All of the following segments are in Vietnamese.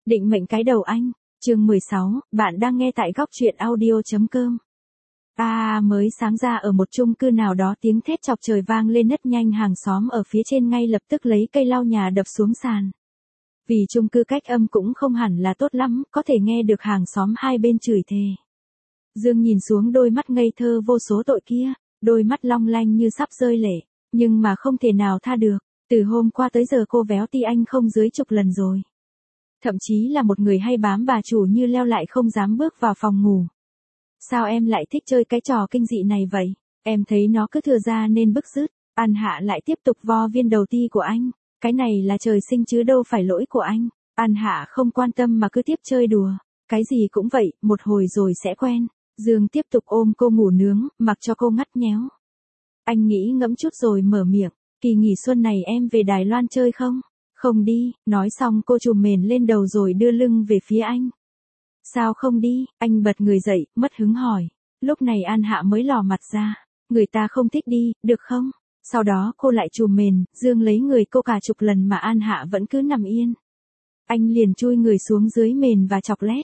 Định mệnh cái đầu anh. Chương 16, bạn đang nghe tại góc truyện audio.com. Mới sáng ra ở một chung cư nào đó tiếng thét chọc trời vang lên rất nhanh, hàng xóm ở phía trên ngay lập tức lấy cây lau nhà đập xuống sàn. Vì chung cư cách âm cũng không hẳn là tốt lắm, có thể nghe được hàng xóm hai bên chửi thề. Dương nhìn xuống đôi mắt ngây thơ vô số tội kia, đôi mắt long lanh như sắp rơi lệ, nhưng mà không thể nào tha được. Từ hôm qua tới giờ cô véo ti anh không dưới chục lần rồi. Thậm chí là một người hay bám bà chủ như Leo lại không dám bước vào phòng ngủ. Sao em lại thích chơi cái trò kinh dị này vậy? Em thấy nó cứ thừa ra nên bức rứt. An Hạ lại tiếp tục vo viên đầu ti của anh. Cái này là trời sinh chứ đâu phải lỗi của anh. An Hạ không quan tâm mà cứ tiếp chơi đùa. Cái gì cũng vậy, một hồi rồi sẽ quen. Dương tiếp tục ôm cô ngủ nướng, mặc cho cô ngắt nhéo. Anh nghĩ ngẫm chút rồi mở miệng. Kỳ nghỉ xuân này em về Đài Loan chơi không? Không đi, nói xong cô trùm mền lên đầu rồi đưa lưng về phía anh. Sao không đi? Anh bật người dậy, mất hứng hỏi. Lúc này An Hạ mới lò mặt ra. Người ta không thích đi, được không? Sau đó cô lại trùm mền, Dương lấy người cô cả chục lần mà An Hạ vẫn cứ nằm yên. Anh liền chui người xuống dưới mền và chọc lét.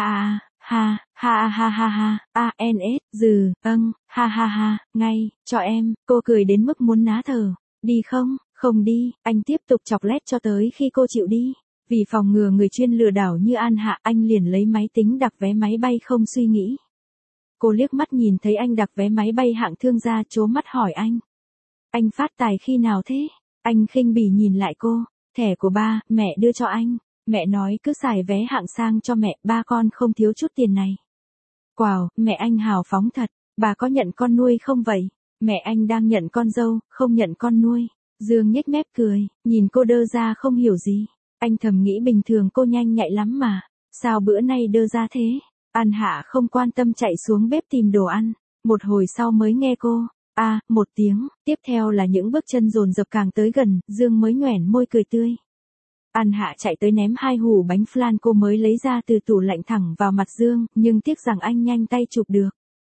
Ngay, cho em, cô cười đến mức muốn ná thở. Đi không? Không đi, anh tiếp tục chọc lét cho tới khi cô chịu đi. Vì phòng ngừa người chuyên lừa đảo như An Hạ, anh liền lấy máy tính đặt vé máy bay không suy nghĩ. Cô liếc mắt nhìn thấy anh đặt vé máy bay hạng thương gia, trố mắt hỏi anh. Anh phát tài khi nào thế? Anh khinh bỉ nhìn lại cô. Thẻ của ba, mẹ đưa cho anh. Mẹ nói cứ xài vé hạng sang cho mẹ, ba con không thiếu chút tiền này. Wow, mẹ anh hào phóng thật. Bà có nhận con nuôi không vậy? Mẹ anh đang nhận con dâu, không nhận con nuôi. Dương nhếch mép cười, nhìn cô đơ ra không hiểu gì. Anh thầm nghĩ bình thường cô nhanh nhạy lắm mà. Sao bữa nay đơ ra thế? An Hạ không quan tâm chạy xuống bếp tìm đồ ăn. Một hồi sau mới nghe cô. Một tiếng, tiếp theo là những bước chân dồn dập càng tới gần, Dương mới nhoẻn môi cười tươi. An Hạ chạy tới ném 2 hủ bánh flan cô mới lấy ra từ tủ lạnh thẳng vào mặt Dương, nhưng tiếc rằng anh nhanh tay chụp được.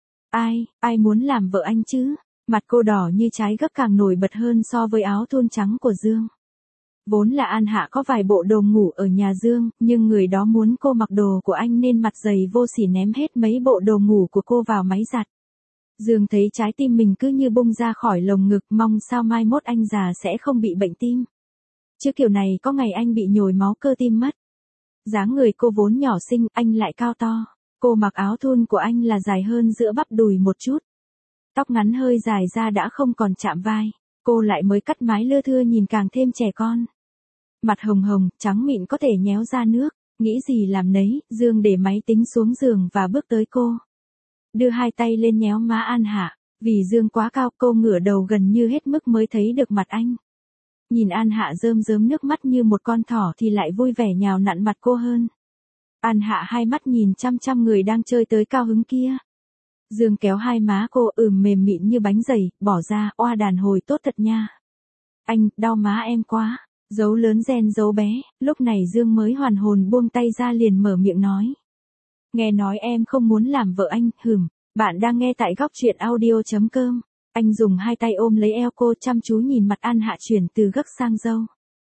Ai muốn làm vợ anh chứ? Mặt cô đỏ như trái gấc càng nổi bật hơn so với áo thun trắng của Dương. Vốn là An Hạ có vài bộ đồ ngủ ở nhà Dương, nhưng người đó muốn cô mặc đồ của anh nên mặt dày vô sỉ ném hết mấy bộ đồ ngủ của cô vào máy giặt. Dương thấy trái tim mình cứ như bung ra khỏi lồng ngực, mong sao mai mốt anh già sẽ không bị bệnh tim. Chứ kiểu này có ngày anh bị nhồi máu cơ tim mất. Dáng người cô vốn nhỏ xinh, anh lại cao to. Cô mặc áo thun của anh là dài hơn giữa bắp đùi một chút. Tóc ngắn hơi dài ra đã không còn chạm vai. Cô lại mới cắt mái lưa thưa nhìn càng thêm trẻ con. Mặt hồng hồng, trắng mịn có thể nhéo ra nước. Nghĩ gì làm nấy, Dương để máy tính xuống giường và bước tới cô. Đưa 2 tay lên nhéo má An Hạ. Vì Dương quá cao, cô ngửa đầu gần như hết mức mới thấy được mặt anh. Nhìn An Hạ rơm rớm nước mắt như một con thỏ thì lại vui vẻ nhào nặn mặt cô hơn. An Hạ hai mắt nhìn chăm chăm người đang chơi tới cao hứng kia. Dương kéo hai má cô mềm mịn như bánh dày, bỏ ra, oa đàn hồi tốt thật nha. Anh, đau má em quá. Dấu lớn gen dấu bé, lúc này Dương mới hoàn hồn buông tay ra liền mở miệng nói. Nghe nói em không muốn làm vợ anh, bạn đang nghe tại góc truyện audio.com. Anh dùng 2 tay ôm lấy eo cô chăm chú nhìn mặt An Hạ chuyển từ gấc sang râu.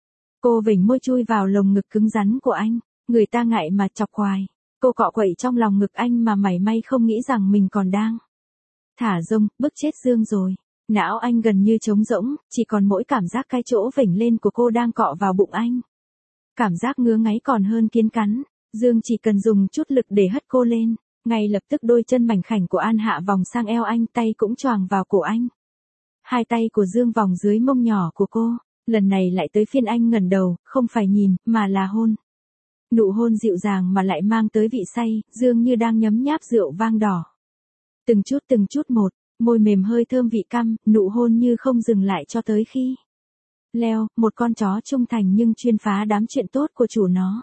Cô vểnh môi chui vào lồng ngực cứng rắn của anh, người ta ngại mà chọc hoài. Cô cọ quậy trong lòng ngực anh mà mảy may không nghĩ rằng mình còn đang thả rông, bức chết Dương rồi. Não anh gần như trống rỗng, chỉ còn mỗi cảm giác cái chỗ vểnh lên của cô đang cọ vào bụng anh. Cảm giác ngứa ngáy còn hơn kiến cắn. Dương chỉ cần dùng chút lực để hất cô lên. Ngay lập tức đôi chân mảnh khảnh của An Hạ vòng sang eo anh, tay cũng choàng vào cổ anh. 2 tay của Dương vòng dưới mông nhỏ của cô. Lần này lại tới phiên anh ngẩng đầu, không phải nhìn, mà là hôn. Nụ hôn dịu dàng mà lại mang tới vị say, Dương như đang nhấm nháp rượu vang đỏ. Từng chút một, môi mềm hơi thơm vị căm, nụ hôn như không dừng lại cho tới khi Leo, một con chó trung thành nhưng chuyên phá đám chuyện tốt của chủ nó.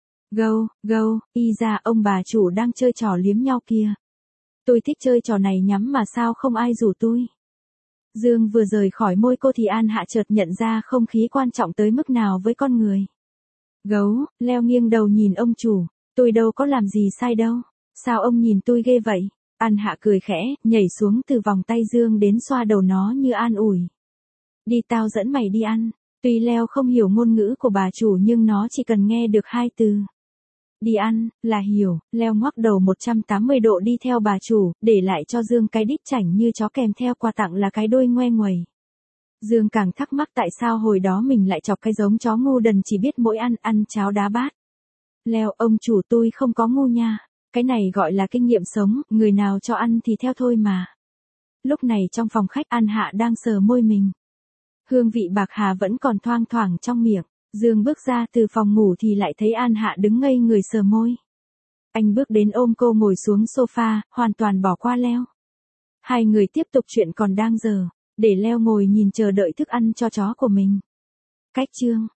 Y ra ông bà chủ đang chơi trò liếm nhau kia. Tôi thích chơi trò này nhắm mà sao không ai rủ tôi. Dương vừa rời khỏi môi cô thì An Hạ chợt nhận ra không khí quan trọng tới mức nào với con người. Leo nghiêng đầu nhìn ông chủ, tôi đâu có làm gì sai đâu, sao ông nhìn tôi ghê vậy? An Hạ cười khẽ, nhảy xuống từ vòng tay Dương đến xoa đầu nó như an ủi. Đi tao dẫn mày đi ăn. Tuy Leo không hiểu ngôn ngữ của bà chủ nhưng nó chỉ cần nghe được 2 từ Đi ăn, là hiểu, Leo ngoắc đầu 180 độ đi theo bà chủ, để lại cho Dương cái đít chảnh như chó kèm theo quà tặng là cái đuôi ngoe nguẩy. Dương càng thắc mắc tại sao hồi đó mình lại chọc cái giống chó ngu đần chỉ biết mỗi ăn cháo đá bát. Leo, ông chủ tôi không có ngu nha. Cái này gọi là kinh nghiệm sống, người nào cho ăn thì theo thôi mà. Lúc này trong phòng khách An Hạ đang sờ môi mình. Hương vị bạc hà vẫn còn thoang thoảng trong miệng. Dương bước ra từ phòng ngủ thì lại thấy An Hạ đứng ngây người sờ môi. Anh bước đến ôm cô ngồi xuống sofa, hoàn toàn bỏ qua Leo. Hai người tiếp tục chuyện còn đang dở, để Leo ngồi nhìn chờ đợi thức ăn cho chó của mình. Cách chương